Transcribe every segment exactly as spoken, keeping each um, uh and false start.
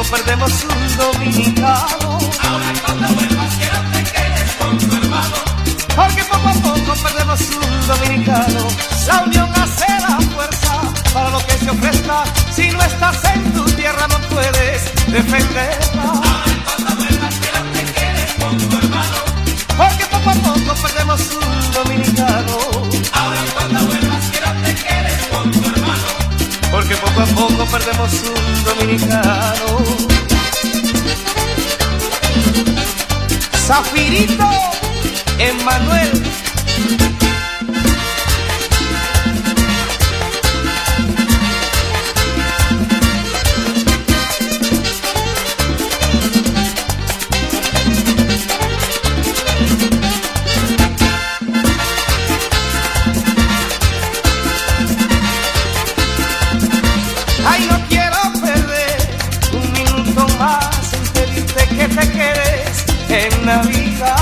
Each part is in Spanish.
perdemos un dominicano. Ahora cuando vuelvas quiero te quedes con tu hermano. Porque poco a poco perdemos un dominicano. La unión hace la fuerza para lo que se ofrezca. Si no estás en tu tierra no puedes defenderla. Ahora cuando vuelvas quiero te quedes con tu hermano. Porque poco a poco perdemos un dominicano. Ahora cuando vuelvas quiero te quedes con tu hermano. Porque poco a poco perdemos un dominicano. Zafirito Emmanuel. Ay, no quiero perder un minuto más en pedirte que te quedes en la vida.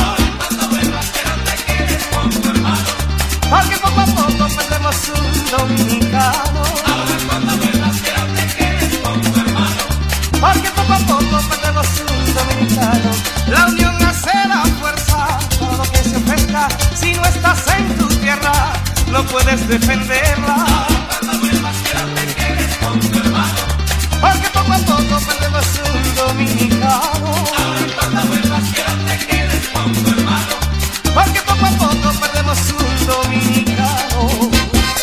Porque poco a poco perdemos un dominicano. Ahora cuando vuelvas quiero te quedes con tu hermano. Porque poco a poco perdemos un dominicano. La unión hace la fuerza, todo lo que se ofrezca. Si no estás en tu tierra, no puedes defenderla. Ahora cuando vuelvas quiero te quedes con tu hermano. Porque poco a poco perdemos un dominicano. Ahora cuando vuelvas quiero te quedes con tu hermano. Porque poco a poco perdemos un dominicano.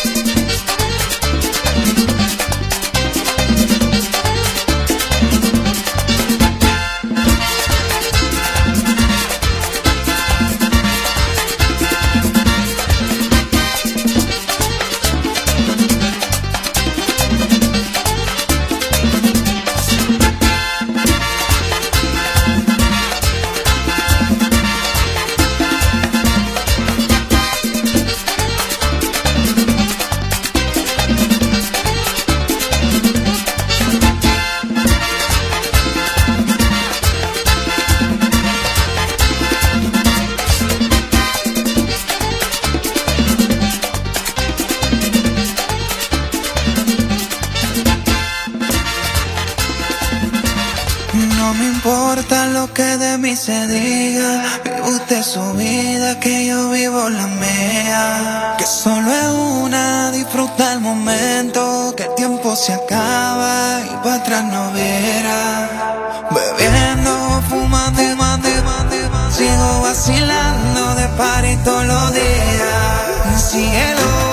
No me importa lo que de mí se diga, vive usted su vida, que yo vivo la mía. Que solo es una, disfruta el momento, que el tiempo se acaba y para atrás no verá. Bebiendo, fumando y mando y mando y mando, sigo vacilando de party todos los días. Cielo.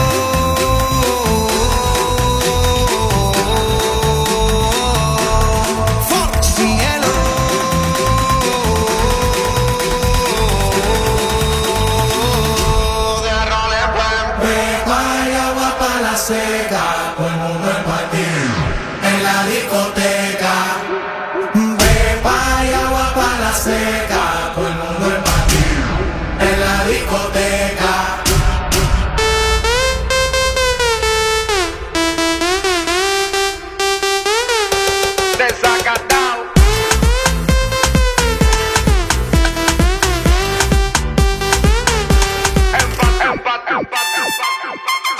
Seca, todo el mundo en party, en la discoteca. Pepa y agua para la seca, todo el mundo en party, en la discoteca. Desacatado. Empat, empat, empat, empat.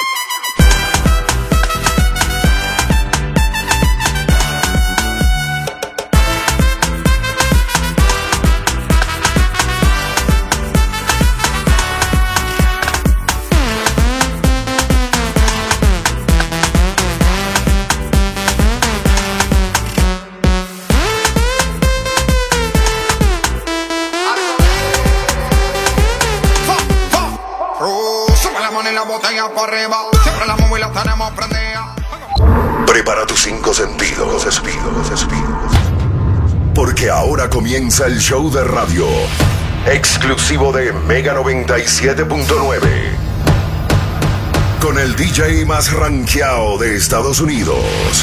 Prepara tus cinco sentidos, sentidos, sentidos. Porque ahora comienza el show de radio exclusivo de Mega noventa y siete punto nueve. Con el D J más rankeado de Estados Unidos.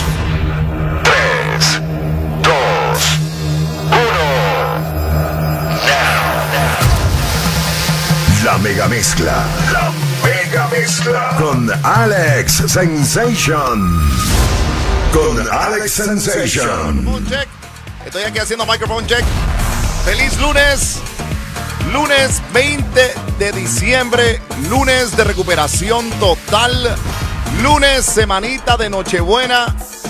tres, dos, uno. La mega mezcla. La mega mezcla. Con Alex Sensation. Con Alex Sensation. Estoy aquí haciendo microphone check. Feliz lunes. Lunes veinte de diciembre. Lunes de recuperación total. Lunes, semanita de Nochebuena.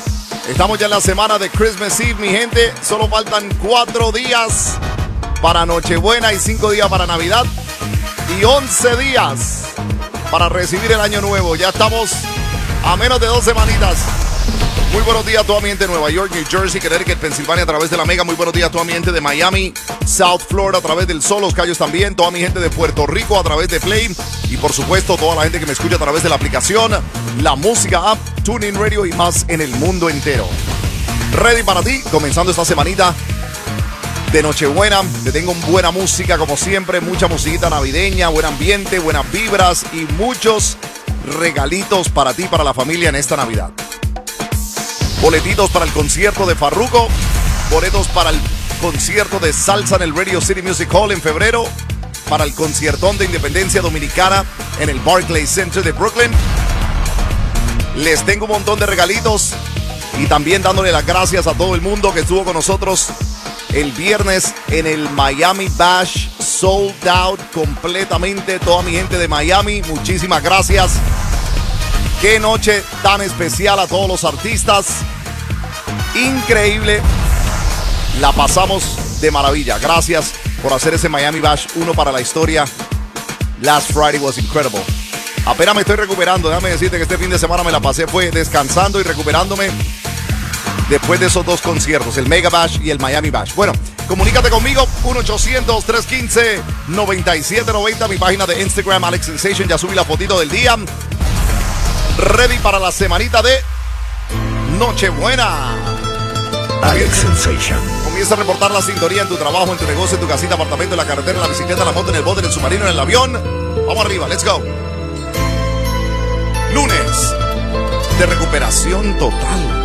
Estamos ya en la semana de Christmas Eve, mi gente. Solo faltan cuatro días para Nochebuena y cinco días para Navidad. Y once días para recibir el año nuevo. Ya estamos a menos de dos semanitas. Muy buenos días a toda mi gente de Nueva York, New Jersey, Connecticut, Pensilvania a través de la Mega. Muy buenos días a toda mi gente de Miami, South Florida a través del Sol, Los Cayos también. Toda mi gente de Puerto Rico a través de Play. Y por supuesto toda la gente que me escucha a través de la aplicación, la música app, TuneIn Radio y más en el mundo entero. Ready para ti, comenzando esta semanita de Nochebuena. Te tengo buena música como siempre, mucha musiquita navideña, buen ambiente, buenas vibras y muchos regalitos para ti, para la familia en esta Navidad. Boletitos para el concierto de Farruko, boletos para el concierto de salsa en el Radio City Music Hall en febrero, para el conciertón de Independencia Dominicana en el Barclays Center de Brooklyn. Les tengo un montón de regalitos y también dándole las gracias a todo el mundo que estuvo con nosotros el viernes en el Miami Bash, sold out completamente, toda mi gente de Miami, muchísimas gracias. Qué noche tan especial a todos los artistas. Increíble. La pasamos de maravilla. Gracias por hacer ese Miami Bash, uno para la historia. Last Friday was incredible. Apenas me estoy recuperando. Déjame decirte que este fin de semana me la pasé fue descansando y recuperándome después de esos dos conciertos, el Mega Bash y el Miami Bash. Bueno, comunícate conmigo, uno ochocientos, trescientos quince, noventa y siete noventa. Mi página de Instagram, Alex Sensation. Ya subí la fotito del día. Ready para la semanita de Nochebuena. Alex Sensation. Comienza a reportar la sintonía en tu trabajo, en tu negocio, en tu casita, apartamento, en la carretera, en la bicicleta, en la moto, en el bote, en el submarino, en el avión. Vamos arriba, let's go. Lunes de recuperación total.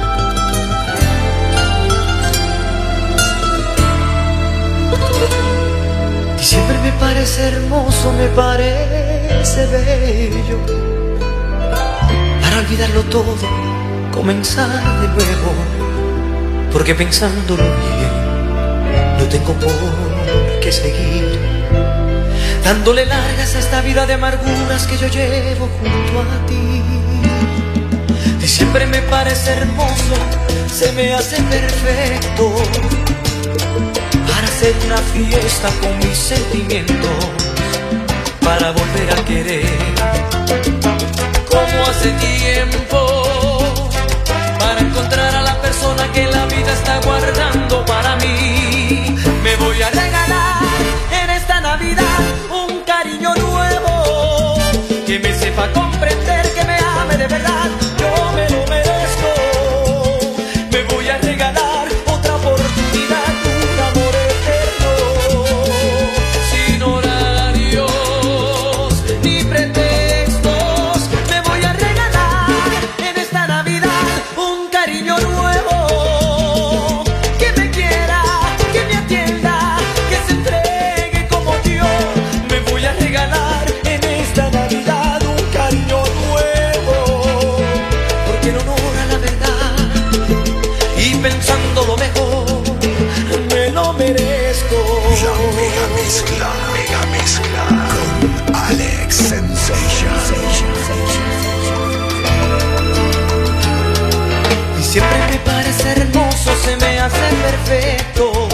Siempre me parece hermoso, me parece bello. Para olvidarlo todo, comenzar de nuevo. Porque pensándolo bien, no tengo por qué seguir dándole largas a esta vida de amarguras que yo llevo junto a ti. Diciembre me parece hermoso, se me hace perfecto para hacer una fiesta con mis sentimientos, para volver a querer como hace tiempo, para encontrar a la persona que la vida está guardando para mí. Me voy a regalar en esta Navidad un cariño nuevo, que me sepa comprender, que me ame de verdad, yo me lo merezco. Me voy a regalar otra oportunidad, un amor eterno, sin horarios ni pretextos. Me voy a regalar en esta Navidad un cariño nuevo, que me quiera, que me atienda, que se entregue como yo. Me voy a regalar en esta Navidad un cariño nuevo, porque en honor a la verdad y pensando lo mejor, me lo merezco. La mega mezcla, mega mezcla con Alex Sensation. Y siempre me parece hermoso, se me hace perfecto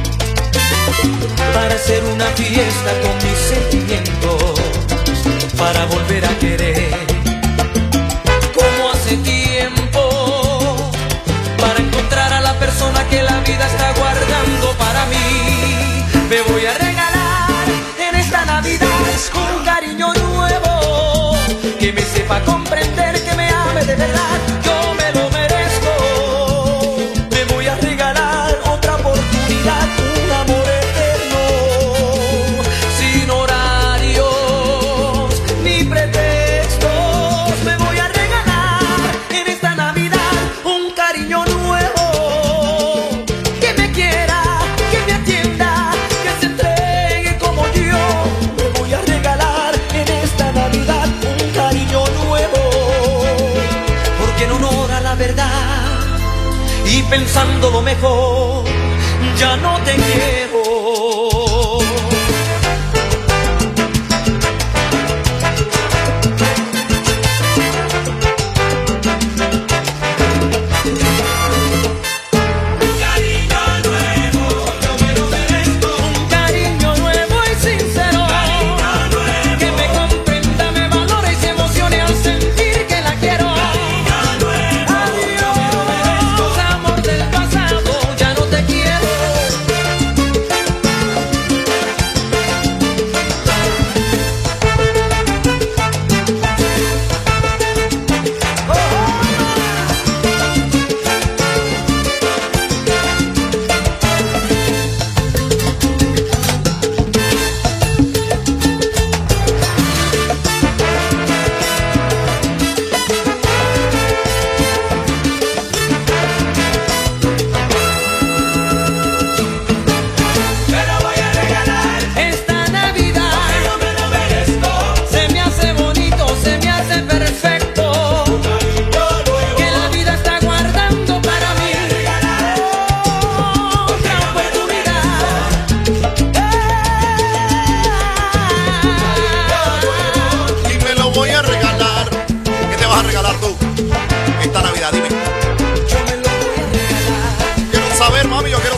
para hacer una fiesta con mis sentimientos, para volver a querer como hace tiempo, para encontrar a la persona que la vida está guardando para mí. Me voy a regalar en esta Navidad un cariño nuevo, que me sepa comprender, que me ame de verdad, yo me lo merezco. Me voy a regalar otra oportunidad, un amor eterno, sin horarios ni pretextos. Me voy a regalar en esta Navidad un cariño nuevo, que me quiera, que me atienda, que se entregue como yo. Me voy a regalar en esta Navidad un cariño nuevo, porque en honor a la verdad y pensando lo mejor, ya no te quiero.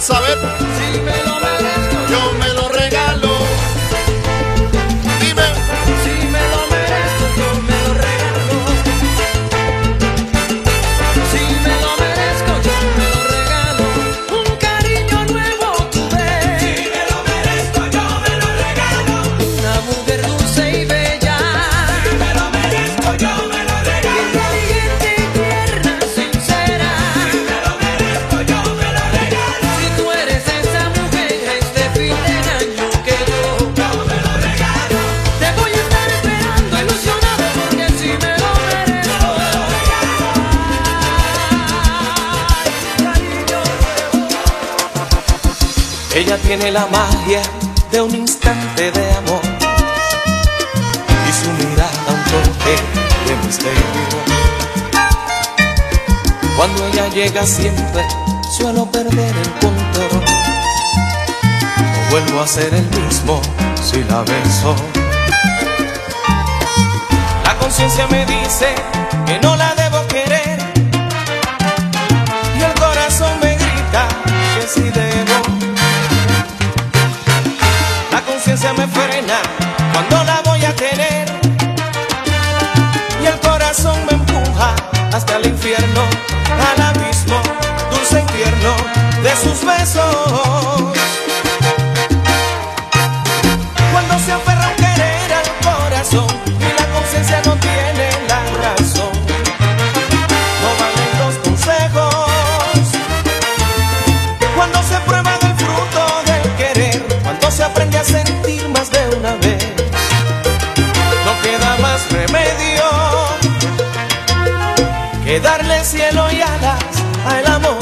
más, a ver. Si me lo merezco, Yo me lo regalo. Dime. si me lo merezco, yo me lo regalo. Si me lo merezco, yo me lo regalo. Un cariño nuevo tuve. Si me lo merezco, yo me lo regalo. Una mujer dulce y bella. Si me lo merezco, yo me lo regalo. Inteligente y tierna, sincera. Si me lo merezco, yo me lo regalo. Si tú eres esa mujer este fin de año que yo, yo me lo regalo. Te voy a estar esperando ilusionado porque si me lo merezco. Ay, cariño nuevo. Ella tiene la magia de un instante de amor y su mirada un toque de misterio. Cuando ella llega siempre suelo perder el control. No vuelvo a ser el mismo si la beso. La conciencia me dice que no la debo querer y el corazón me grita que sí debo. La conciencia me frena cuando la voy a tener y el corazón me empuja hasta el infierno, al abismo dulce y tierno de sus besos. Cuando se aferra un querer al corazón y la conciencia no tiene la razón, no valen los consejos. Cuando se prueba del fruto del querer, cuando se aprende a sentir más de una vez, no queda más remedio que darle cielo y alas al amor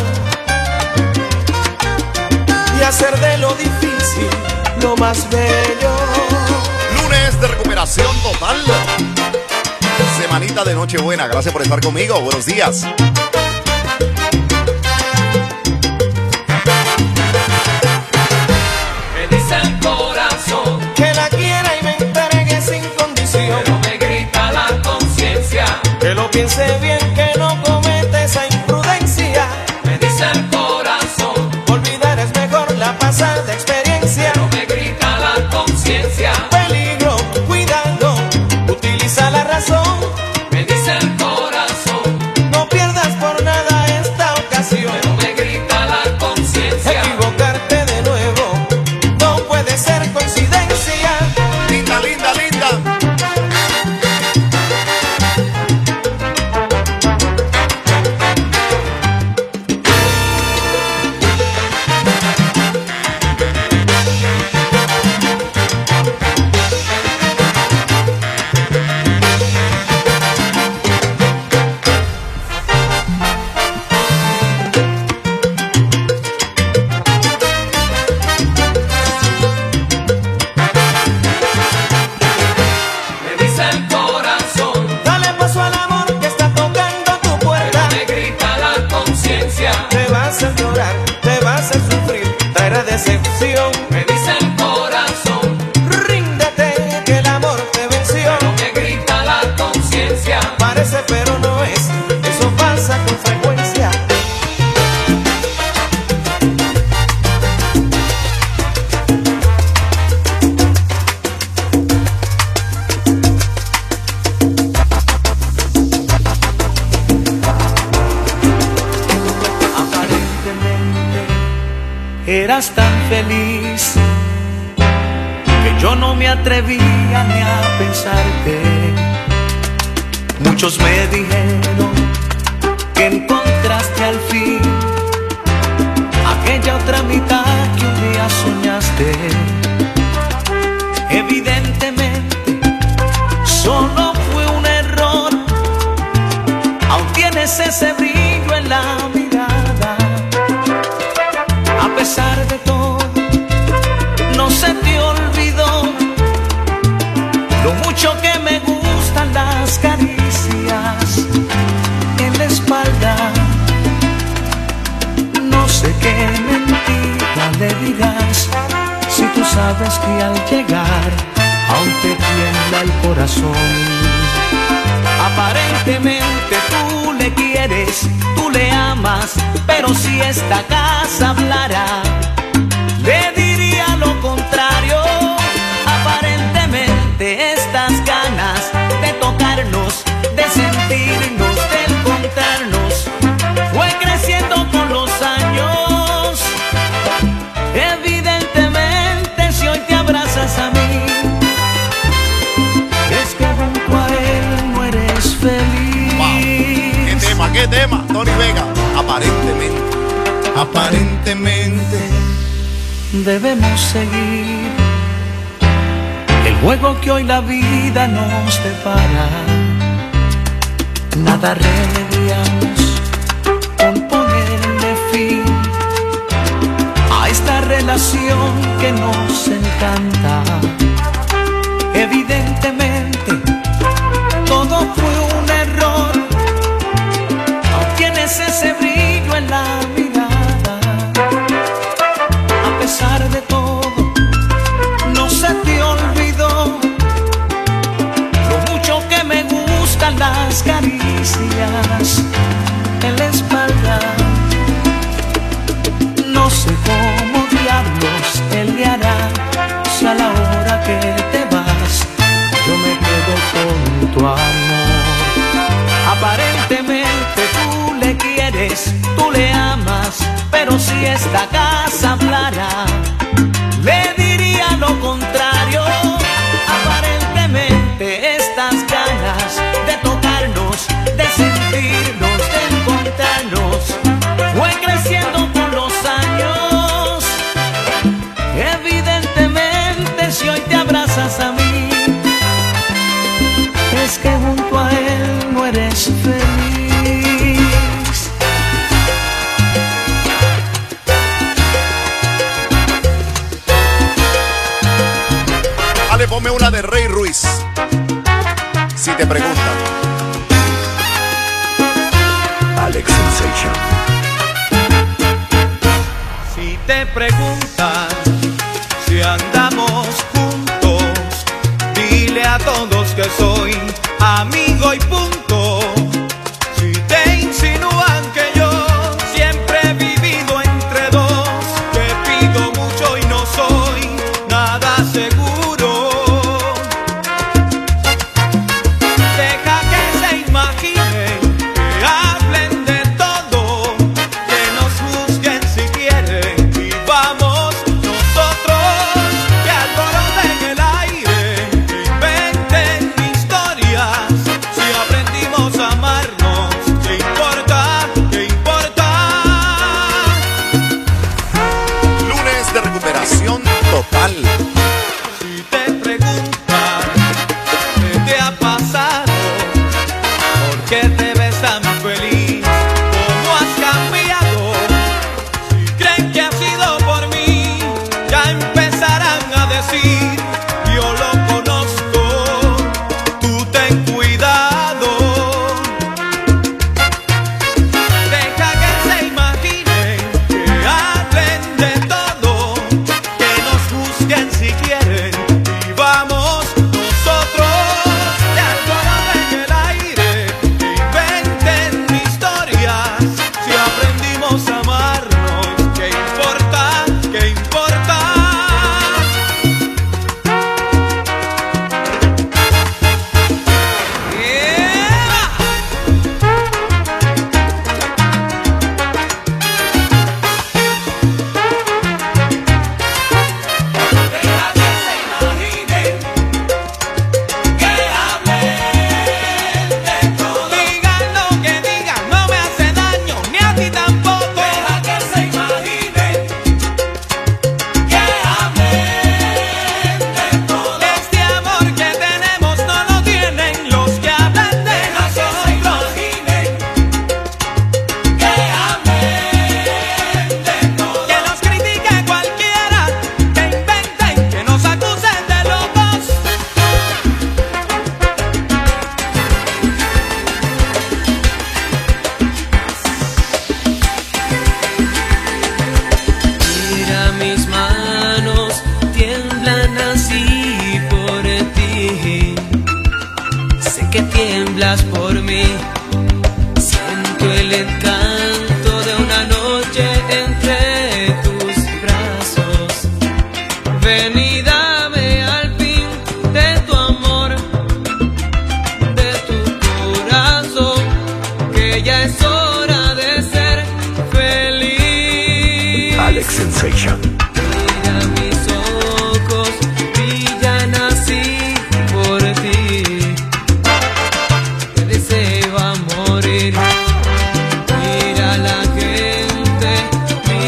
y hacer de lo difícil lo más bello. Lunes de recuperación total. Semanita de Nochebuena. Gracias por estar conmigo. Buenos días. Me dice el corazón que la quiera y me entregue sin condición, pero me grita la conciencia que lo piense bien, que no cometa esa imprudencia. Me dice el corazón olvidar es mejor la pasada experiencia, pero me grita la conciencia peligro, cuidado, utiliza la razón. Me dice el corazón no pierdas por nada esta ocasión, pero me grita la conciencia equivocarte de nuevo no puede ser coincidencia. Linda, linda, linda. Me dice el corazón dale paso al amor que está tocando tu puerta, pero me grita la conciencia te va a hacer llorar, te va a hacer sufrir, traerá decepción. Me dice el corazón ríndete que el amor te venció, pero me grita la conciencia parece pero no es, eso pasa con frecuencia. Aparentemente eras tan feliz que yo no me atrevía ni a pensarte. Muchos me dijeron que encontraste al fin aquella otra mitad que un día soñaste. Evidentemente solo fue un error, aún tienes ese brillo en la mirada. A pesar de todo, no se te olvidó lo mucho que me gustan las caricias en la espalda. No sé qué mentira le digas si tú sabes que al llegar aún te tiembla el corazón. Aparentemente tú le quieres, tú le amas, pero si esta casa hablara Aparentemente debemos seguir el juego que hoy la vida nos depara. Nada remediamos con ponerle fin a esta relación que nos encanta. Evidentemente todo fue un error. No tienes ese brillo en la mirada. A pesar de todo, no se te olvidó lo mucho que me gustan las caricias en la espalda. No sé cómo diablos él le hará si a la hora que te vas yo me quedo con tu amor. Aparentemente tú le quieres, tú le amas, pero si esta casa hablara, le diría lo contrario. Aparentemente estas ganas de tocarnos, de sentirnos, de encontrarnos, fue creciendo con los años. Evidentemente si hoy te abrazas a mí, es que junto a él no eres feliz. Ale, ponme una de Rey Ruiz. Si te preguntan. Alex Sensation. Si te preguntan si andamos juntos, dile a todos que soy amigo y punto. Si te insinúan que yo siempre he vivido entre dos, que pido mucho y no soy nada seguro, deja que se imaginen, que hablen de todo, que nos juzguen si quieren y vamos nosotros, que alboroten el aire, que inventen historias. Si aprendimos a amarnos, ¿qué importa? ¿Qué importa? Lunes de recuperación total. Si te preguntan qué te ha pasado, por qué te ves tan feliz, cómo has cambiado, si creen que ha sido por mí, ya empezarán a decir, yo lo conozco, tú ten cuidado. Deja que se imaginen, que hablen de todo, que nos juzguen si quieren y vamos nosotros, que alboroten el aire, que inventen historias. Si aprendimos a amarnos, ¿qué importa? ¿Qué importa? Yeah. Deja que se imaginen, que hablen de todo. Digan lo que digan, no me hace daño, ni a ti tampoco. Deja que se imaginen, que hablen de todo. Este amor que tenemos no lo tienen los que hablan de nosotros. Deja que se imaginen, que hablen de todo. Que nos critique cualquiera, que inventen, que nos acusen de locos. Mira mis manos, tiemblan así por ti. Sé que tiemblas por mí. Siento el encanto de una noche entre tus brazos. Ven y dame al fin de tu amor, de tu corazón, que ya es hora de ser feliz. Alex Sensation. Mira mis ojos, brillan así por ti. Te deseo a morir. Mira la gente,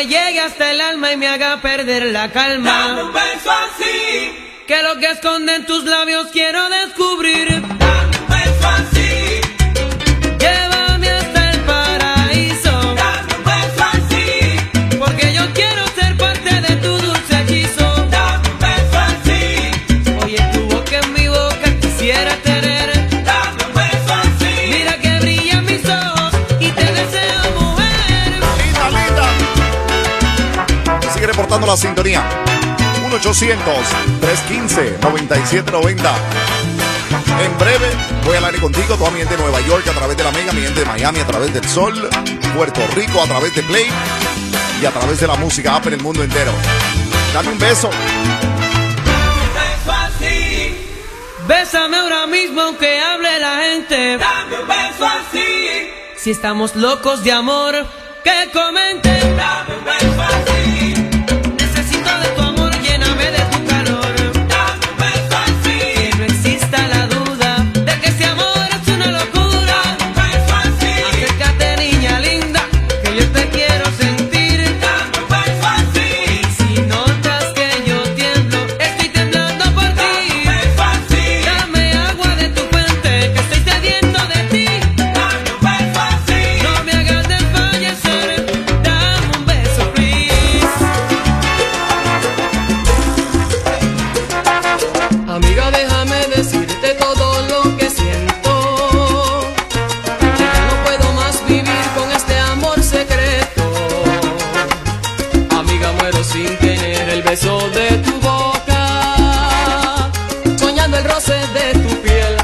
me llegue hasta el alma y me haga perder la calma. Dame un beso así, que lo que esconden tus labios quiero descubrir. dame un beso así, Llévame hasta el paraíso, dame un beso así, porque yo quiero ser parte de tu dulce hechizo. dame un beso así, Oye, tu boca en mi boca quisiera tener. dame un beso así. Mira que brillan mis ojos y te deseo, mujer. Linda, linda. Sigue reportando la sintonía. uno ochocientos, trescientos quince, noventa y siete noventa. En breve voy al aire contigo, toda mi gente de Nueva York a través de la Mega, mi gente de Miami a través del Sol, Puerto Rico a través de Play y a través de la música app en el mundo entero. Dame un beso. Dame un beso así, Bésame ahora mismo aunque hable la gente. dame un beso así, Si estamos locos de amor, que comenten. dame un beso así, Necesito de tu amor, lléname de tu calor. dame un beso así, Que no exista la duda de que ese amor es una locura. dame un beso así, Acércate, niña linda, que yo te quiero sentir. dame un beso así, Si notas que yo tiemblo, estoy temblando por dame un ti. beso así, Dame agua de tu fuente, que estoy sediento de ti. dame un beso así, No me hagas desfallecer, dame un beso, please. Amiga, déjame decirte todo lo que siento. Que ya no puedo más vivir con este amor secreto. Amiga, muero sin tener el beso de tu boca, soñando el roce de tu piel,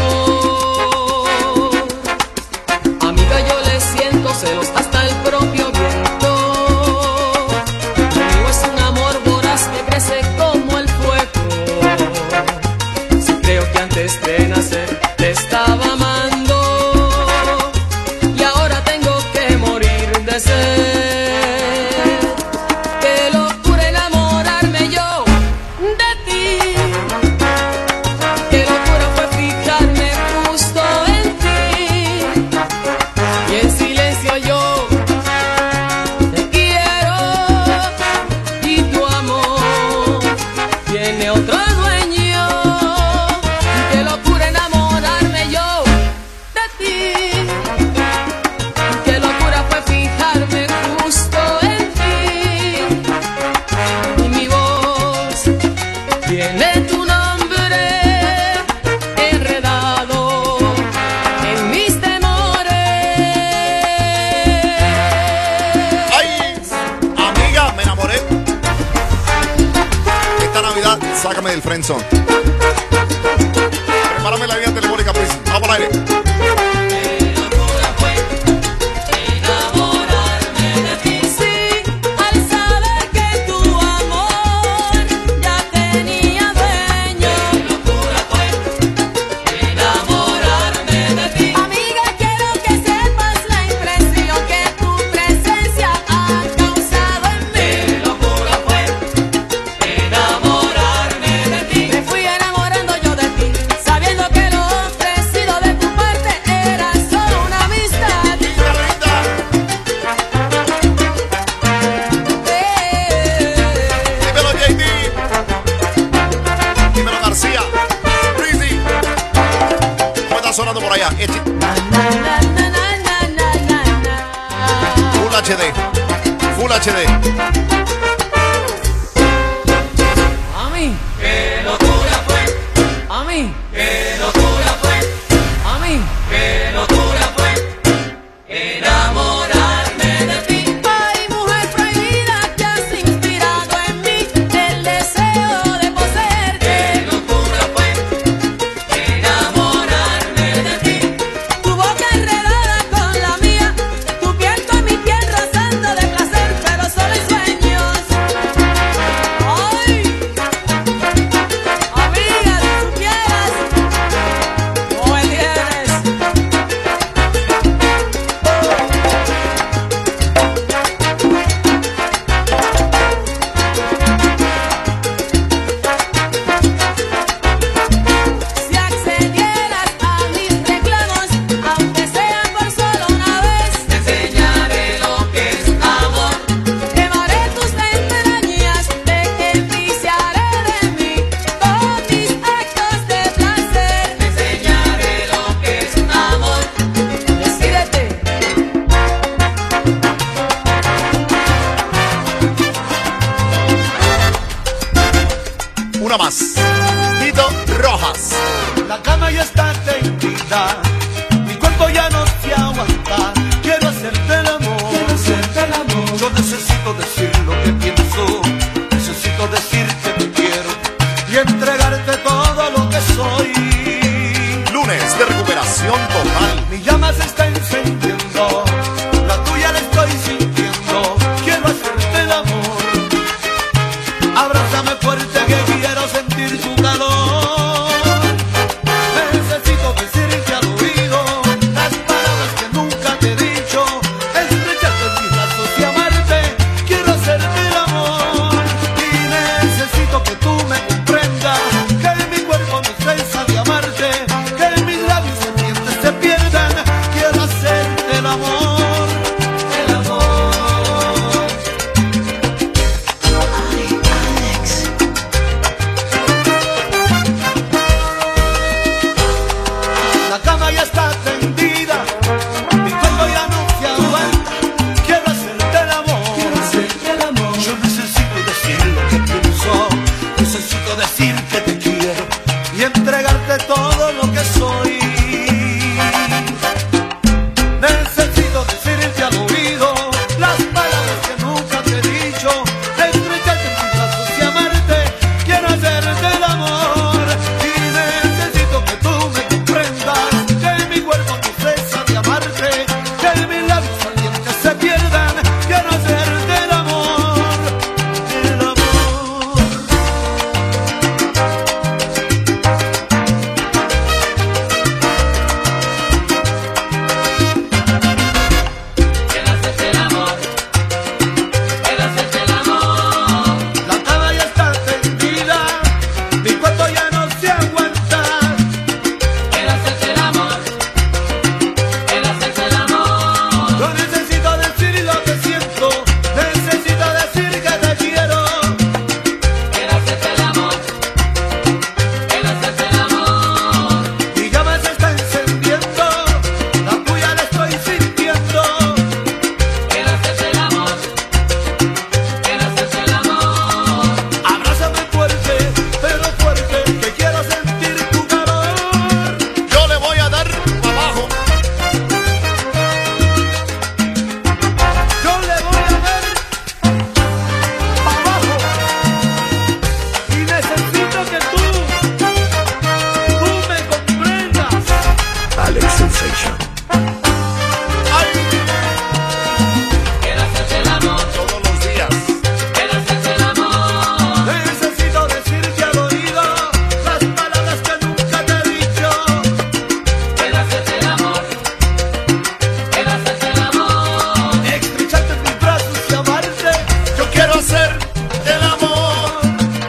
amor. Amiga, yo le siento celos hasta el propio viento. Lo mío es un amor voraz que crece como el fuego. Si creo que antes de nacer te estaba amando y ahora tengo que morir de sed. Qué locura enamorarme yo de ti. Qué locura fue fijarme justo en ti. Y en silencio yo te quiero y tu amor tiene otro dueño. Qué locura enamorarme yo de ti. Qué locura fue fijarme justo en ti. Y mi voz tiene tu nombre enredado en mis temores. ¡Ay! Amiga, me enamoré. Esta Navidad, sácame del friendzone. Prepárame la vía telefónica, please. Vamos al aire. Enamorarme de ti, sí, al saber que tu amor ya tenía dueño. Qué locura fue enamorarme de ti. Amiga, quiero que sepas la impresión que tu presencia ha causado en mí. Qué locura fue enamorarme de ti. Me fui enamorando yo de ti, sabiendo que lo ofrecido de tu parte era solo una amistad. Linda, linda. Dímelo, J D. Dímelo, García. Breezy. ¿Cómo está sonando por allá? Eche- Full H D. Full H D. A mí, qué locura fue. A mí, qué locura fue. A mí, qué locura fue. Enamorarme de ti. Ay, mujer prohibida, que has inspirado en mí el deseo de poseerte. Qué locura fue enamorarme de ti. Tu boca enredada con la mía, tu piel con mi piel rozando de placer, pero solo en sueños. está tendida, mi cuerpo ya no te aguanta. Quiero hacerte el amor, quiero hacerte el amor. Yo necesito decir lo que pienso, necesito decir que te quiero y entregarte todo lo que soy. Lunes de recuperación total. Mi llama se está encendiendo, la tuya la estoy sintiendo. Quiero hacerte el amor, abrázame fuerte que quiero sentir tu calor. Necesito decirte al oído las palabras que nunca te he dicho, estrecharte en mis brazos y amarte. Quiero hacerte el amor y necesito que tú me comprendas, que mi cuerpo no cesa de amarte, que mis labios ardientes se pierdan. Quiero hacerte el amor, el amor. Ay, Alex. La cama ya está tendida, mi cuerpo ya no se aguanta. Quiero hacerte el amor, quiero hacerte el amor. Yo necesito decir lo que pienso, necesito decir que te quiero y entregarte todo lo que soy. Necesito decirte al oído las palabras que nunca te he dicho, estrecharte en mis brazos y amarte. Quiero hacerte el amor y necesito que tú me comprendas, que mi cuerpo no cesa de amarte, que mis labios ardientes se pierdan. Quiero hacerte el amor, el amor. La cama ya está tendida, mi cuerpo ya no se aguanta. Yo necesito decir lo que siento, necesito decir que te quiero. Mi llama se está encendiendo, la tuya la estoy sintiendo. Abrázame fuerte, pero fuerte, que quiero sentir tu calor. Yo le voy a dar para abajo. Yo le voy a dar para abajo y necesito que tú, tú me comprendas. Alex Sensation. Ay, todos los días. Necesito decirte al oído las palabras que nunca te he dicho. Estrecharte en mis brazos y amarte. Yo quiero hacer el amor.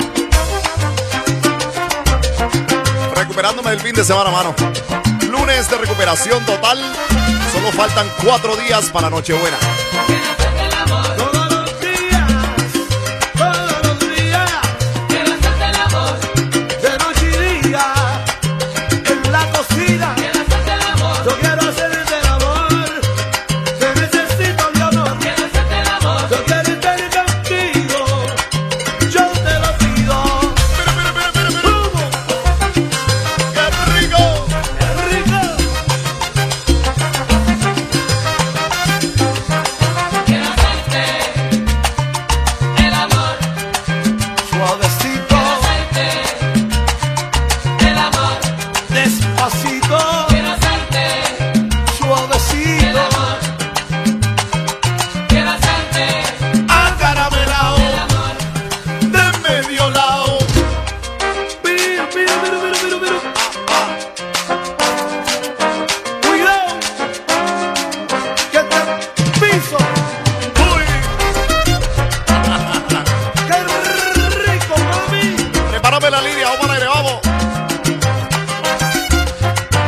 Recuperándome del fin de semana, mano. Lunes de recuperación total. Solo faltan cuatro días para Nochebuena. Todos los días, todos los días, de noche y día, en la cocina. Yo quiero hacerte el amor, te necesito mi amor. Yo quiero estar contigo, yo te lo pido. Mira, mira, mira, mira, mira. ¿Cómo? ¡Qué rico! ¡Es rico! Suavecito, despacito, suavecito, acaramelao, De medio lado. mira, mira, mira, mira, mira, mira. Cuidado, que te piso. Uy. ¡Qué rico, mami! Prepárame la línea, vamos al aire, vamos.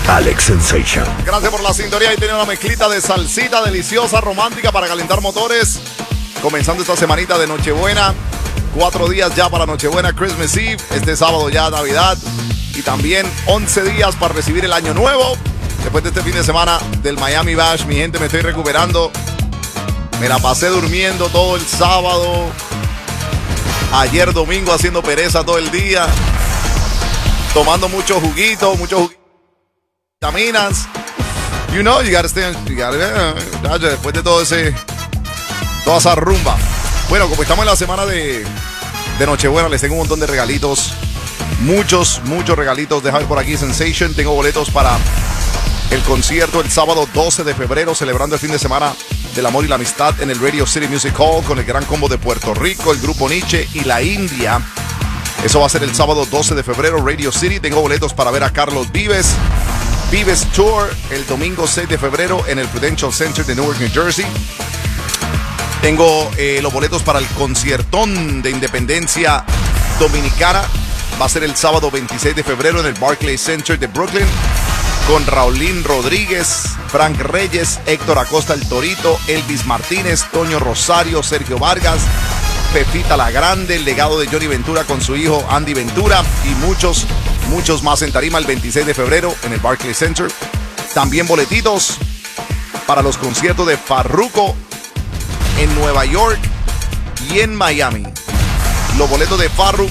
Alex Sensation. Gracias por la sintonía. Ahí tiene una mezclita de salsita deliciosa, romántica para calentar motores. Comenzando esta semanita de Nochebuena. Cuatro días ya para Nochebuena, Christmas Eve. Este sábado ya Navidad. Y también once días para recibir el Año Nuevo. Después de este fin de semana del Miami Bash, mi gente, me estoy recuperando. Me la pasé durmiendo todo el sábado. Ayer domingo haciendo pereza todo el día. Tomando mucho juguito, mucho juguito. Vitaminas. You know, you gotta stay, you gotta, uh, después de todo ese, toda esa rumba. Bueno, como estamos en la semana de, de Nochebuena, les tengo un montón de regalitos. Muchos, muchos regalitos. Deja ver por aquí, Sensation. Tengo boletos para el concierto el sábado doce de febrero, celebrando el fin de semana del amor y la amistad en el Radio City Music Hall con el gran combo de Puerto Rico, el grupo Nietzsche y la India. Eso va a ser el sábado doce de febrero, Radio City. Tengo boletos para ver a Carlos Vives. Vives Tour el domingo seis de febrero en el Prudential Center de Newark, New Jersey. Tengo eh, los boletos para el conciertón de Independencia Dominicana. Va a ser el sábado veintiséis de febrero en el Barclays Center de Brooklyn con Raulín Rodríguez, Frank Reyes, Héctor Acosta el Torito, Elvis Martínez, Toño Rosario, Sergio Vargas, Pepita la Grande, el legado de Johnny Ventura con su hijo Andy Ventura y muchos, muchos más en tarima el veintiséis de febrero en el Barclays Center. También boletitos para los conciertos de Farruko en Nueva York y en Miami. Los boletos de Farru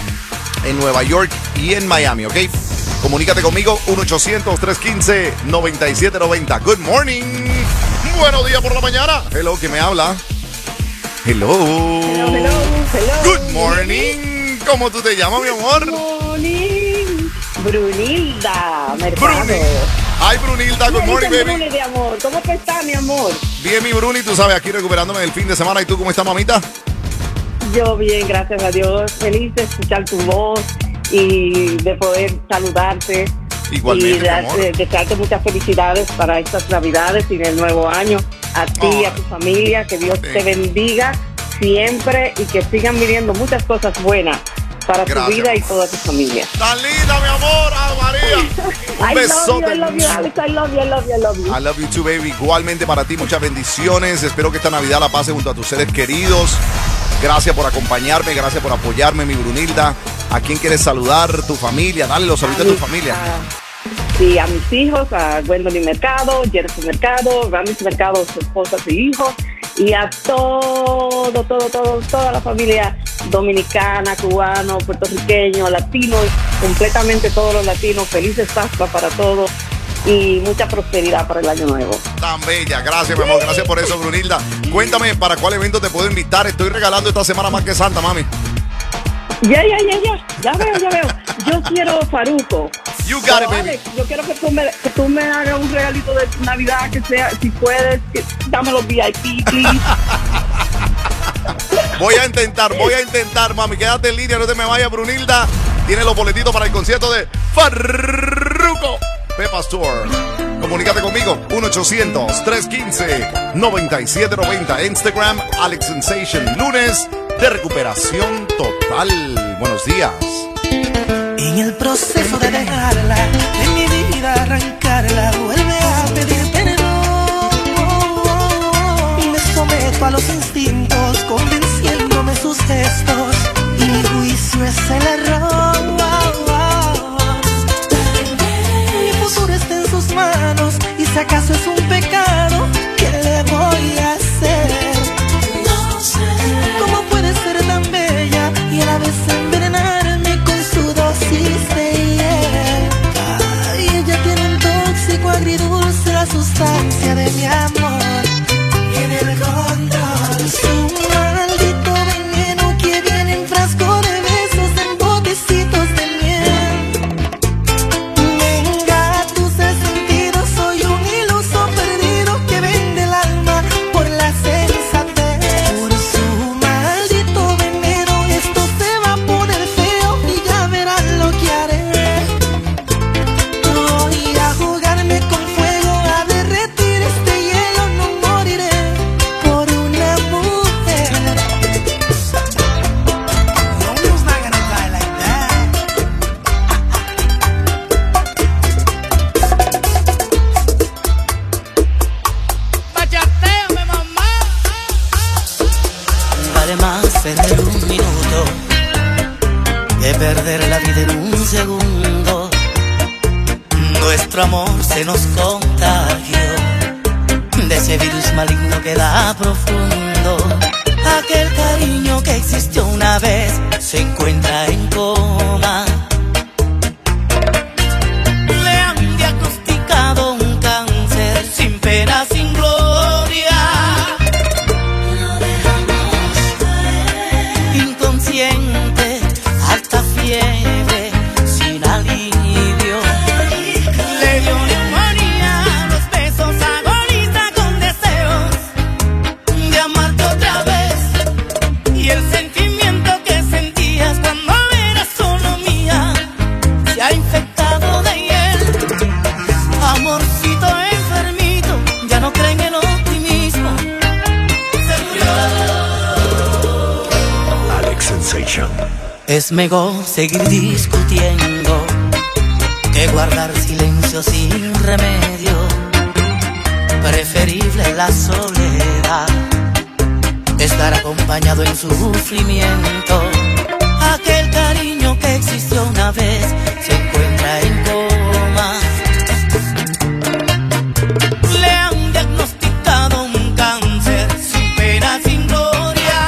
en Nueva York y en Miami, ¿ok? Comunícate conmigo, uno ochocientos, tres uno cinco, nueve siete nueve cero. Good morning. Buenos días por la mañana. Hello, ¿quién me habla? Hello. Hello, hello, hello. Good morning. ¿Cómo tú te llamas, mi amor? Good morning. Brunilda Mercado. Bruni. Ay, Brunilda, good morning, baby. Bruni, de amor. ¿Cómo te está, mi amor? Bien, mi Bruni, tú sabes, aquí recuperándome del fin de semana. ¿Y tú cómo estás, mamita? Yo bien, gracias a Dios. Feliz de escuchar tu voz y de poder saludarte. Igualmente, y de, de, desearte muchas felicidades para estas Navidades y el nuevo año. A ti y oh, a tu familia, que Dios sí. te bendiga siempre y que sigan viviendo muchas cosas buenas para Gracias. tu vida y toda tu familia. Tan linda, mi amor, a María. Un I besote. Love you, I love you, Alex, I love you, I love you, I love you. I love you too, baby. Igualmente para ti, muchas bendiciones. Espero que esta Navidad la pases junto a tus seres queridos. Gracias por acompañarme, gracias por apoyarme, mi Brunilda. ¿A quién quieres saludar? ¿Tu familia? Dale los saludos a, a tu familia. A, sí, a mis hijos, a Gwendolyn Mercado, Jersey Mercado, Ramis Mercado, su esposa, su hijo, y a todo, todo, todo, toda la familia dominicana, cubano, puertorriqueño, latino, completamente todos los latinos. Felices Pascua para todos y mucha prosperidad para el año nuevo. Tan bella, gracias, mi amor, gracias por eso, Brunilda. Cuéntame, ¿para cuál evento te puedo invitar? Estoy regalando esta semana más que Santa, mami. Ya, ya, ya, ya, ya veo, ya veo. Yo quiero Farruko. You got it, baby. Alex, yo quiero que tú, me, que tú me hagas un regalito de Navidad, que sea, si puedes, que, dame los V I P, please. Voy a intentar, voy a intentar, mami. Quédate en línea, no te me vayas, Brunilda. Tiene los boletitos para el concierto de Farruko. Pepas Tour. Comunícate conmigo, uno ochocientos, tres uno cinco, nueve siete nueve cero. Instagram, Alex Sensation. Lunes de recuperación total. Buenos días. En el proceso de dejarla, de mi vida arrancarla, vuelve a pedir perdón. Y me someto a los instintos, convenciéndome sus gestos. Y mi juicio es el error. Mi futuro está en sus manos. Y si acaso es un pecado, ¿qué le voy a hacer? No sé. ¿Cómo puede ser tan bella y a la vez envenenarme con su dosis de hiel? Ay, ella tiene un tóxico agridulce, la sustancia de mi amor. Y en el control su maldito veneno que viene en frasco de besos, en botecitos de miel. Me engatusa el sentido, soy un iluso perdido que vende el alma por la sensatez. Por su maldito veneno esto se va a poner feo y ya verán lo que haré. Voy a jugarme con fuego, a derretir este hielo. vida en un segundo. Nuestro amor se nos contagió de ese virus maligno que da profundo. Aquel cariño que existió una vez se encuentra en coma. Le han diagnosticado un cáncer sin pena, sin gloria. Lo dejamos caer. Inconsciente, alta fiebre, sin alivio. Le dio neumonía, los besos agoniza con deseos de amarte otra vez. Y el sentimiento que sentías cuando eras solo mía se ha infectado de hiel. Amorcito enfermito, ya no cree en el optimismo. Se murió. Alex Sensation. Es mejor seguir discutiendo que guardar silencio sin remedio. Preferible la soledad, estar acompañado en su sufrimiento. Aquel cariño que existió una vez se encuentra en coma. Le han diagnosticado un cáncer sin pena, sin gloria.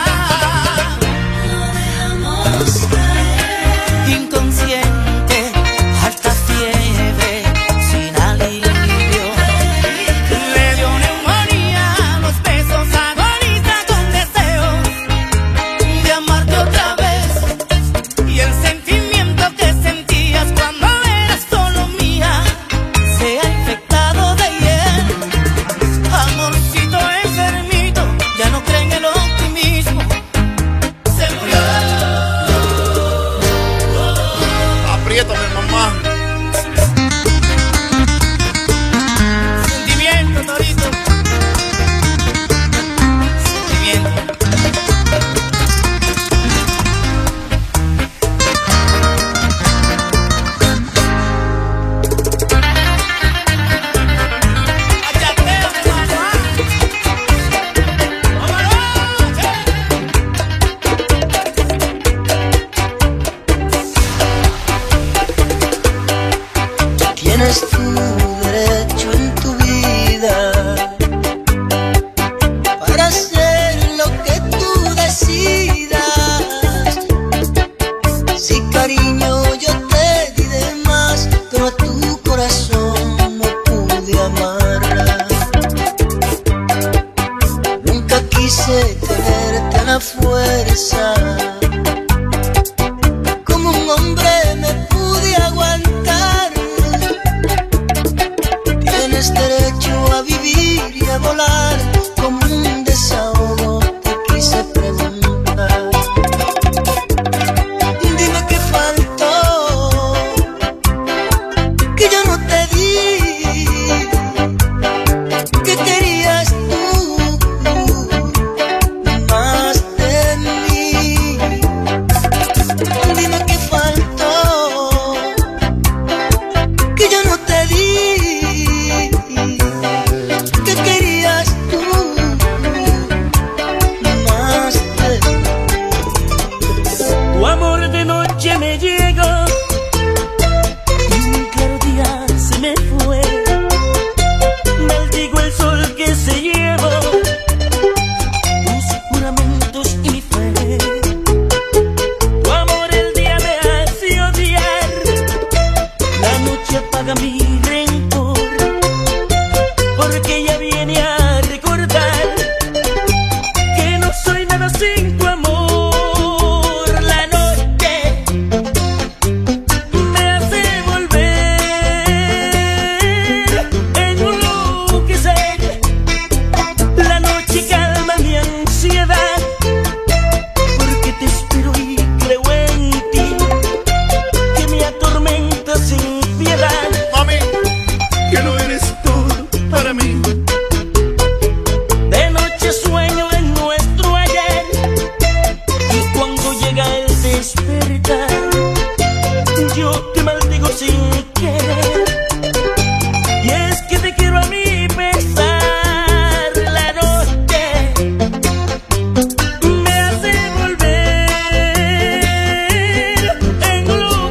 Lo dejamos caer. Inconsciente, alta fiebre, sin alivio. Le dio neumonía, los besos agoniza con deseos de amarte otra vez. Y el sentimiento que sentías cuando eras solo mía se ha infectado de hiel. Amorcito enfermito, ya no cree en el optimismo. Se murió. Apriétame, mamá. Sentimiento, Torito. Sentimiento. Achateame, mamá. ¡Vámonos! Tienes tu derecho en tu vida para hacer lo que tú decidas. Si cariño yo te di de más, pero a tu corazón no pude amar. Nunca quise tenerte a la fuerza. Como un hombre me pude aguantar. Tienes derecho a vivir y a volar. Como un desahogo te quise preguntar. Dime qué faltó, que yo no te di. ¿Qué querías tú más de mí? Dime qué faltó, que yo no te di. ¿Qué querías tú más de mí? Tu amor de noche me llegó y un claro día se me fue. Maldigo el sol que se llevó tus juramentos y mi fe. Tu amor el día me hace odiar, la noche apaga mi rencor, porque ella viene a recordar que no soy nada sin tu amor. La noche me hace volver en enloquecer. La noche calma mi ansiedad, porque te espero y creo en ti, que me atormenta sin piedad. Mami, Que no eres todo para mí. De noche sueño en nuestro ayer, y cuando llega el despertar, yo te maldigo sin querer. Y es que te quiero a mi pesar. La noche me hace volver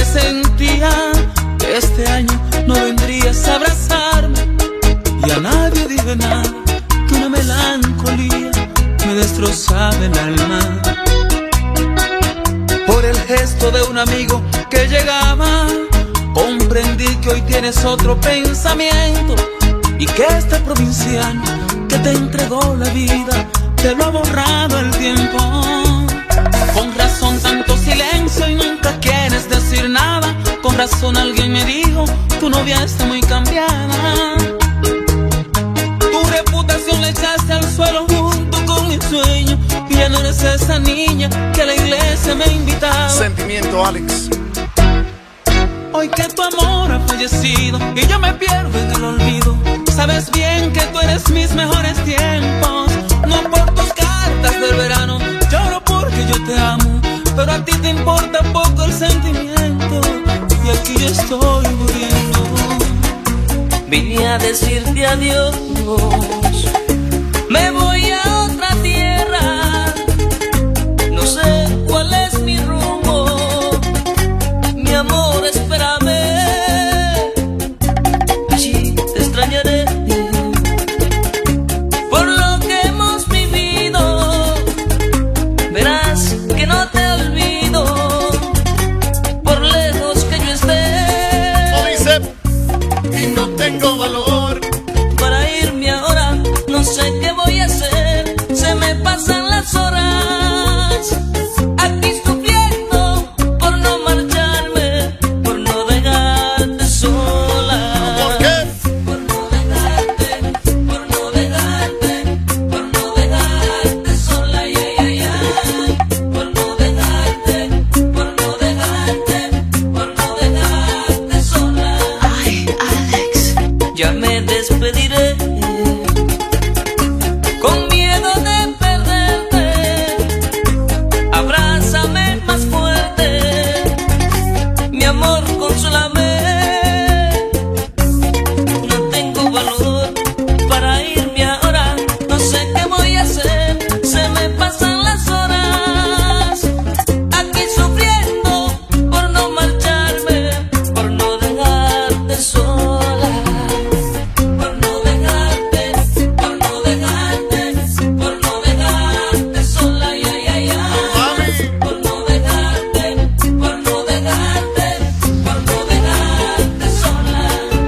presentía que este año no vendrías a abrazarme, y a nadie dije nada, que una melancolía me destrozaba el alma. Por el gesto de un amigo que llegaba, comprendí que hoy tienes otro pensamiento, y que este provinciano que te entregó la vida te lo ha borrado el tiempo. Con razón tanto silencio y nunca quieres decir nada. Con razón alguien me dijo, tu novia está muy cambiada. Tu reputación la echaste al suelo junto con mi sueño, y ya no eres esa niña que a la iglesia me invitaba. Sentimiento, Alex. Hoy que tu amor ha fallecido y yo me pierdo en el olvido, sabes bien que tú eres mis mejores tiempos. No por tus cartas del verano, lloro porque yo te amo, pero a ti te importa poco el sentimiento, y aquí yo estoy muriendo. Vine a decirte adiós, me voy a otra tierra, no sé cuál es mi rumbo, mi amor, espérame, allí te extrañaré. Por lo que hemos vivido, verás que no te olvido, por lejos que yo esté. O dice, y no tengo valor para irme ahora, no sé qué voy a hacer, se me pasan las horas, aquí sufriendo por no marcharme, por no dejarte sola. ¿Por qué? Por no dejarte, por no dejarte, por no dejarte sola, ay, ay, ay, por no dejarte, por no dejarte, por no dejarte sola. Ay, Alex. Ya me despediré con miedo de perderte, abrázame más fuerte, mi amor, consúlame. No tengo valor para irme ahora, no sé qué voy a hacer, se me pasan las horas, aquí sufriendo por no marcharme, por no dejarte sola, por no dejarte, por no dejarte, por no dejarte sola, ay, ay, ay, ay, por no dejarte, por no dejarte, por no dejarte sola.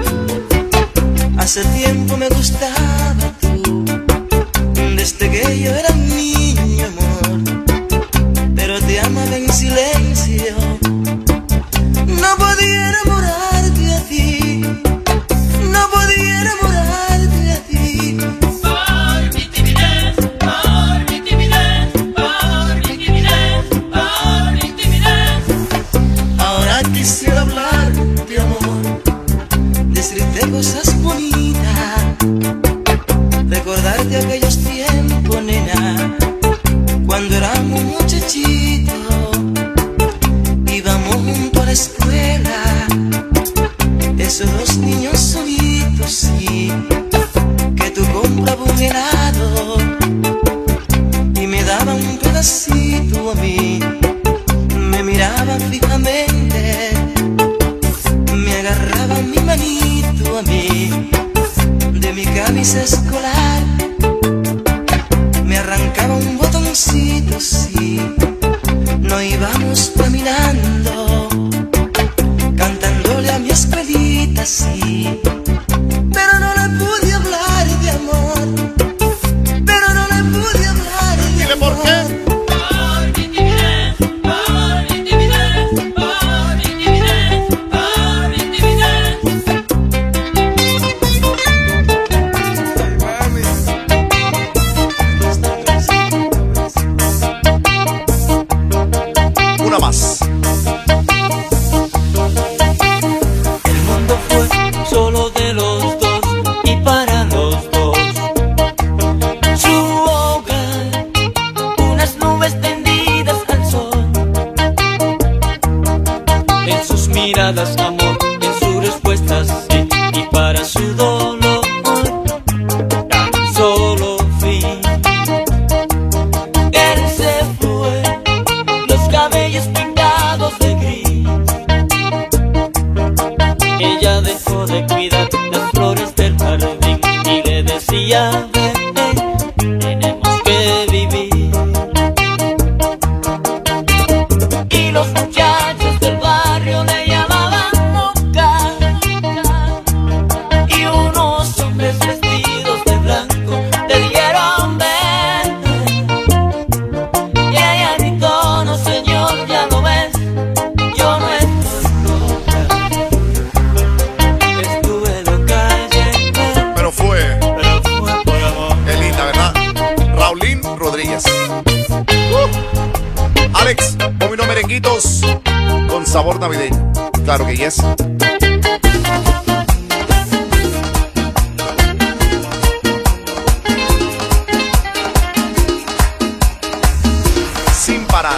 Hace tiempo me gustaba tú, desde que yo era un niño, amor, pero te amaba en silencio, no podía enamorarte a ti, no podía enamorarte a ti. Por mi timidez, por mi timidez, por mi timidez, por mi timidez. Ahora quisiera hablar de amor, decirte cosas bonitas, recordarte aquellos tiempos, nena, cuando éramos muchachitos, íbamos junto a la escuela, esos dos niños solitos, sí, que tú comprabas un helado y me daban un pedacito a mí, me miraban fijamente, me agarraban mi manito a mí, de mi camisa escolar, me arrancaba un botoncito, sí, nos íbamos caminando, cantándole a mi escuelita, sí, pero no le pude hablar de amor, pero no le pude hablar de Dile amor. por qué. Por mi timidez, por mi timidez, por mi timidez, por mi timidez. Una más. El mundo fue solo de los dos y para los dos. Su hogar, unas nubes tendidas al sol. En sus miradas amor, en sus respuestas sí, y para su dolor tan solo fui. Él se fue, los cabellos pintados de gris, Alex, come unos merenguitos con sabor navideño. Claro que yes. Sin parar.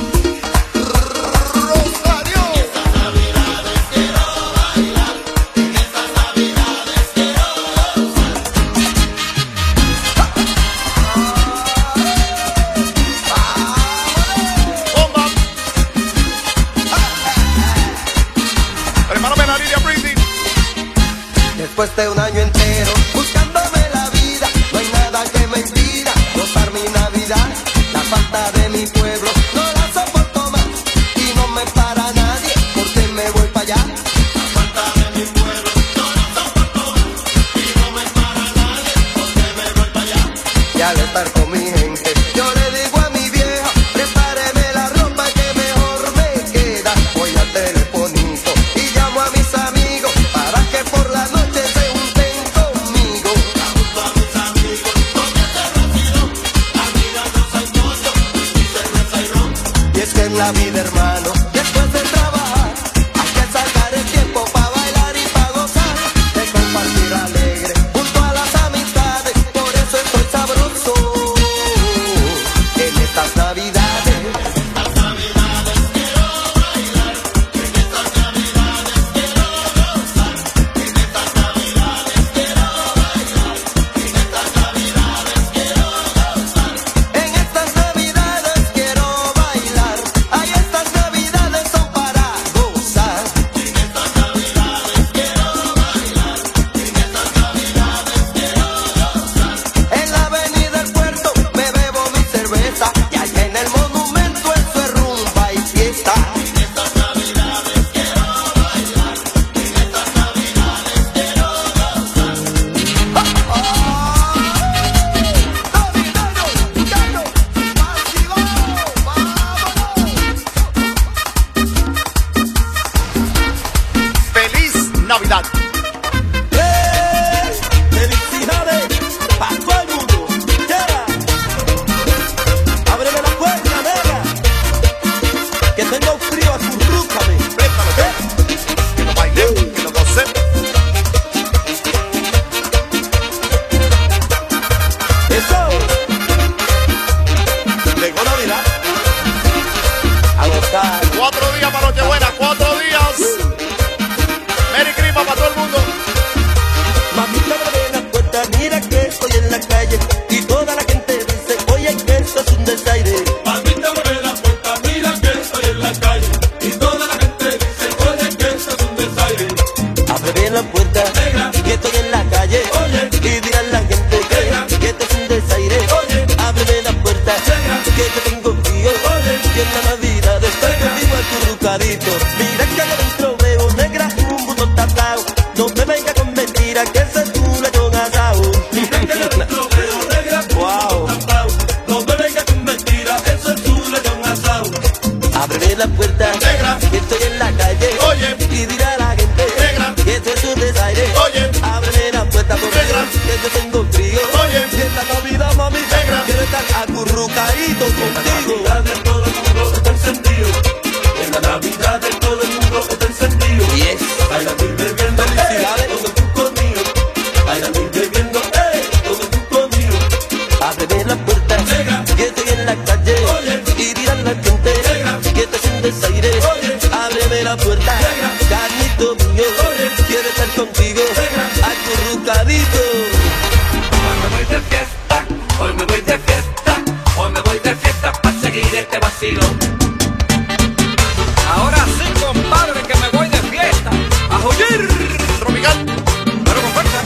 Después de un año entero buscándome la vida, no hay nada que me impida gozar mi Navidad. La falta de mi pueblo no la soporto más y no me para nadie porque me voy para allá. La falta de mi pueblo no la soporto más y no me para nadie porque me voy para allá. Y al estar con mi gente yo le digo a mi vieja, prepáreme la ropa que mejor me queda. Voy al telefonito y llamo a mis amigos para que por la noche en la vida, hermano, después de trabajar hay que sacar el tiempo para bailar y para gozar, de compartir alegre junto a las amistades. Por eso estoy sabroso en estas navidades. En estas navidades quiero bailar, en estas navidades quiero gozar, en estas navidades quiero bailar, en estas navidades quiero gozar, en estas navidades quiero bailar. Ay, estas navidades son para gozar. En estas navidades quiero bailar. En estas navidades quiero gozar. En la avenida del puerto me bebo mi cerveza y allá en el monumento eso es rumba y fiesta. En estas navidades quiero bailar. En estas navidades quiero gozar. ¡Oh, oh! ¡Navidero, Cano, Máximo, vámonos! ¡Feliz Navidad! ¡Hey! ¡Felicidades para todo el mundo! ¡Llega! ¡Ábreme la puerta, nega! ¡Que tengo frío, acurrúcame! Préstalo, ¿eh? Que lo bailemos, que lo gocemos. ¡Eso! Llegó Navidad. A gozar. Cuatro días para Nochebuena, cuatro días. Merry Christmas para todo el mundo. Mamita, abre la puerta, mira que estoy en la calle y toda la gente dice, oye, que esto es un desaire. Mamita, abre la puerta, mira que estoy en la calle y toda la gente dice, oye, que esto es un desaire. Ábreme la puerta, Negra. que estoy en la calle, Oye. y dirán la gente que, Negra. que esto es un desaire. Oye. Ábreme la puerta, Negra. que yo tengo frío, Oye. y en la Navidad estoy Negra. conmigo acurrucadito. Mira que adentro veo, negra, un mundo tapado, no me venga con mentiras que ese es un leñón asado. Mira que adentro veo, negra, Wow. tapao. No me vengas con mentiras, eso es un leñón asado. Ábreme la puerta, Negra. que estoy en la calle, Oye. y dirá la gente, Negra. que esto es un desaire. Oye. Ábreme la puerta, por Negra. Dios, que yo tengo frío. Oye. Y en la Navidad, mami, Negra. quiero estar acurrucadito En la contigo. Navidad de todo el mundo está encendido. En la Navidad de todo el mundo está encendido. Yes. Bailando y bebiendo, Felicidades. todo tú conmigo. Bailando y bebiendo, eh, todo tú conmigo. Ábreme la puerta, Negra. que estoy en la calle, Oye. y dirán la gente, Negra. que esto es un desaire. Oye. Ábreme la puerta, Negra. carnito mío, Oye. quiero estar contigo, Negra. acurrucadito. Hoy me voy de fiesta, hoy me voy de fiesta, hoy me voy de fiesta para seguir este vacilo. Ahora sí, compadre, que me voy de fiesta. ¡A joyer! Tropical. Pero con fuerza.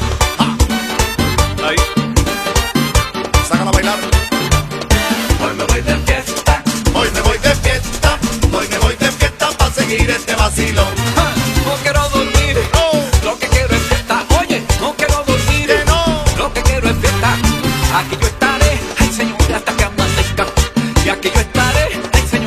Ahí. Sácala a bailar. Hoy me voy de fiesta, Hoy me voy de fiesta. hoy me voy de fiesta para seguir este vacilo. Ja, no quiero dormir. No. Lo que quiero es fiesta. Oye, no quiero dormir. Que no. Lo que quiero es fiesta. Aquí yo estaré, ay señor, hasta que amanezca. Y aquí yo estaré, ay señor.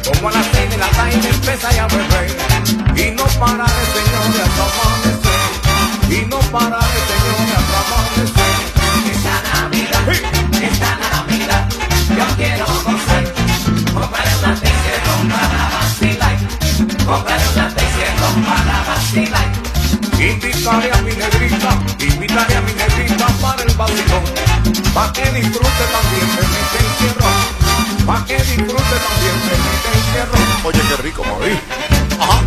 Como a las seis de la tarde empieza ya a beber. Y no pararé, señores, hasta amanecer. Y no pararé, señores, hasta amanecer. Esta Navidad, sí. Esta Navidad, yo quiero gozar. Compraré una T C para vacilar. Compraré una T C para vacilar. Invitaré a mi negrita, invitaré a mi negrita para el vacilón. Pa' que disfrute también de mi encierro. Pa' que disfrute también de mi encierro. Oye, qué rico, Mauri. Ajá.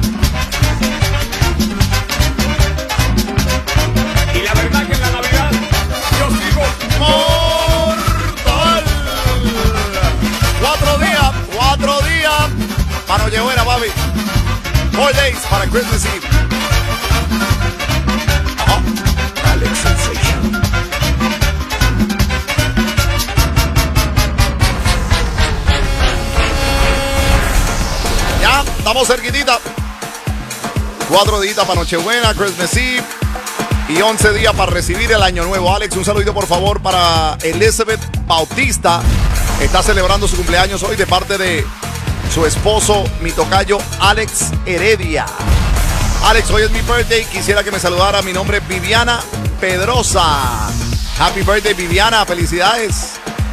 Y la verdad que en la Navidad yo sigo mortal. Cuatro días, cuatro días para Nochebuena, papi. Four days para Christmas Eve. Ajá. Alex Sensation. Ya, estamos cerquitita. Cuatro días para Nochebuena, Christmas Eve. Y once días para recibir el año nuevo. Alex, un saludito por favor para Elizabeth Bautista. Está celebrando su cumpleaños hoy de parte de su esposo, mi tocayo Alex Heredia. Alex, hoy es mi birthday. Quisiera que me saludara. Mi nombre es Viviana Pedrosa. Happy birthday, Viviana. Felicidades.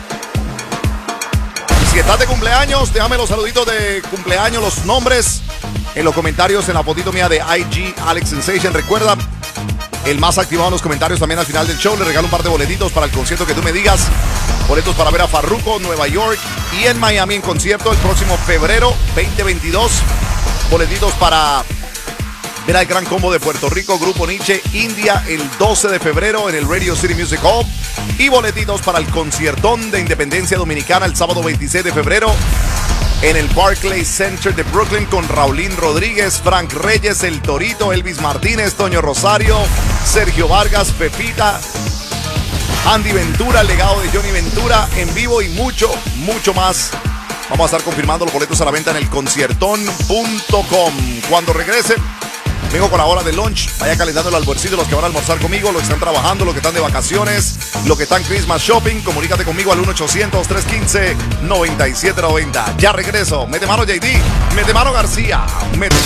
Y si estás de cumpleaños, déjame los saluditos de cumpleaños, los nombres en los comentarios, en la fotito mía de I G Alex Sensation. Recuerda, el más activado en los comentarios también al final del show. Le regalo un par de boletitos para el concierto que tú me digas. Boletos para ver a Farruko, Nueva York y en Miami en concierto el próximo febrero veinte veintidós. Boletitos para ver al Gran Combo de Puerto Rico, Grupo Nietzsche, India el doce de febrero en el Radio City Music Hall. Y boletitos para el conciertón de Independencia Dominicana el sábado veintiséis de febrero en el Barclays Center de Brooklyn con Raulín Rodríguez, Frank Reyes, El Torito, Elvis Martínez, Toño Rosario, Sergio Vargas, Pepita, Andy Ventura, el legado de Johnny Ventura en vivo y mucho, mucho más. Vamos a estar confirmando los boletos a la venta en el conciertón punto com. Cuando regrese, vengo con la hora de lunch. Vaya calentando el almuercito los que van a almorzar conmigo, los que están trabajando, los que están de vacaciones, los que están Christmas shopping. Comunícate conmigo al uno ochocientos, trescientos quince, noventa y siete noventa. Ya regreso. Mete mano J D, mete mano García. Mete...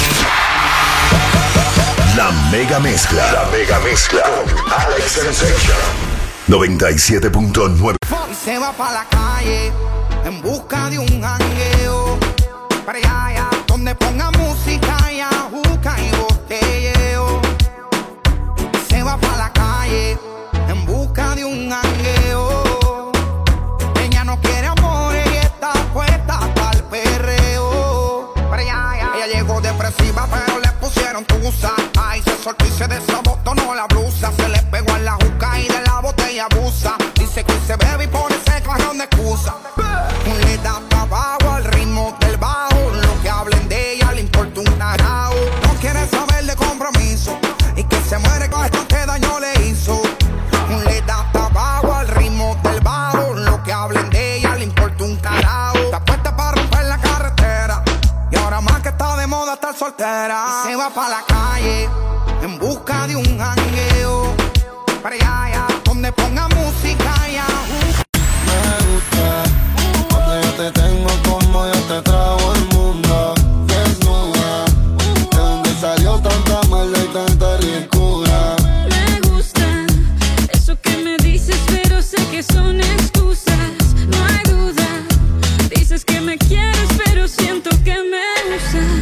La mega mezcla. La mega mezcla con Alex Sensation. noventa y siete punto nueve. Y se va pa' la calle en busca de un jangueo. Para allá, allá, donde ponga música y ajuca y botelleo. Y se va pa' la calle en busca de un jangueo. Ella no quiere amores y está puesta para el perreo. Para allá, allá. Ella llegó depresiva pero le pusieron tusa. Ay, se soltó y se desabotonó la blusa. Se le pegó en la juca y de la botella abusa. Dice que se bebe y pone ese cajón de excusa. Le da pa' abajo al ritmo del bajo. Lo que hablen de ella le importa un carajo. No quiere saber de compromiso y que se muere con esto que daño le hizo. Le da pa' abajo al ritmo del bajo. Lo que hablen de ella le importa un carajo. Está puesta para romper la carretera y ahora más que está de moda estar soltera. Y se va pa' la calle en busca de un jangueo. Para allá, allá, donde ponga música y ajuca. Me gusta cuando yo te tengo como yo te trago el mundo. Desnuda, de donde salió tanta maldad y tanta ricura. Me gusta eso que me dices, pero sé que son excusas. No hay duda, dices que me quieres, pero siento que me usas.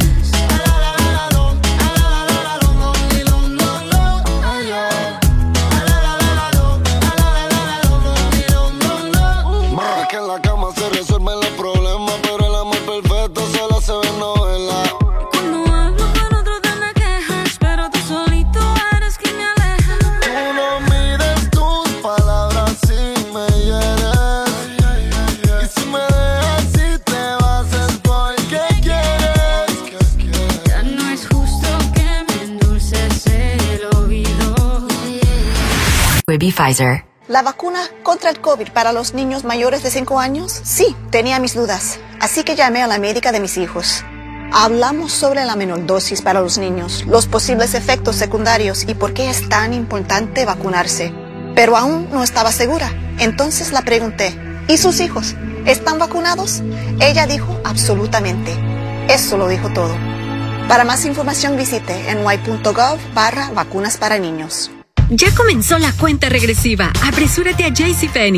Pfizer. ¿La vacuna contra el COVID para los niños mayores de cinco años? Sí, tenía mis dudas, así que llamé a la médica de mis hijos. Hablamos sobre la menor dosis para los niños, los posibles efectos secundarios y por qué es tan importante vacunarse. Pero aún no estaba segura, entonces la pregunté, ¿y sus hijos? ¿Están vacunados? Ella dijo absolutamente. Eso lo dijo todo. Para más información visite n y punto gov barra vacunas para niños. Ya comenzó la cuenta regresiva. Apresúrate a JCPenney.